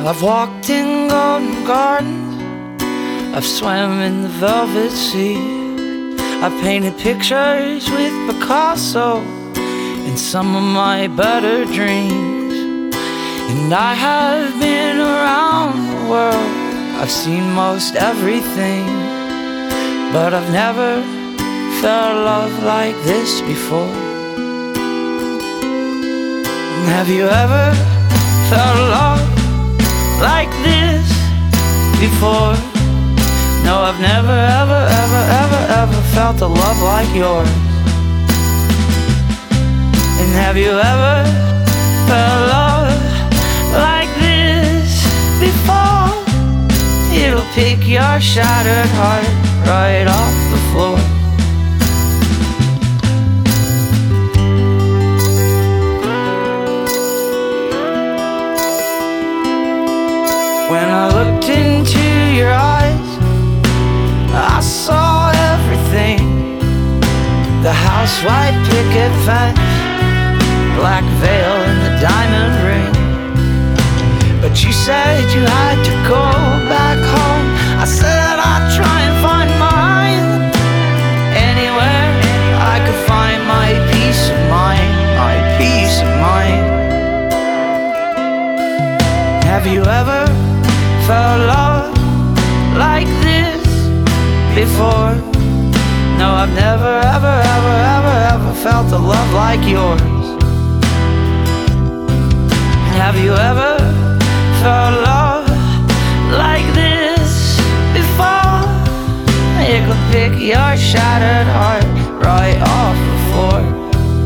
I've walked in golden gardens, I've swam in the velvet sea, I've painted pictures with Picasso in some of my better dreams. And I have been around the world, I've seen most everything, but I've never felt love like this before. And have you ever felt love like this before? No, I've never, ever, ever, ever, ever felt a love like yours. And have you ever felt love like this before? It'll pick your shattered heart right off the floor. When I looked into your eyes, I saw everything. The house, white picket fence, black veil and the diamond ring. But you said you had to go back home. I said I'd try and find mine anywhere I could find my peace of mind, my peace of mind. Have you ever felt love like this before? No, I've never, ever, ever, ever, ever felt a love like yours. Have you ever felt love like this before? It could pick your shattered heart right off the floor.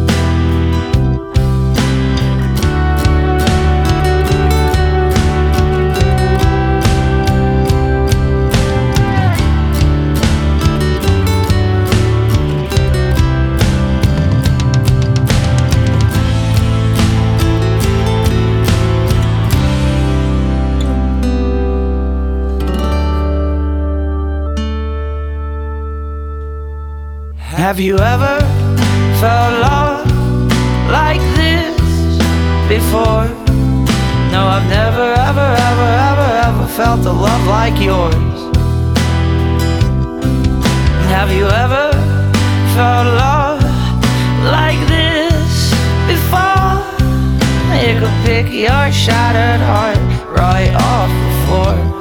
Have you ever felt love like this before? No, I've never, ever, ever, ever, ever felt a love like yours. Have you ever felt love like this before? It could pick your shattered heart right off the floor.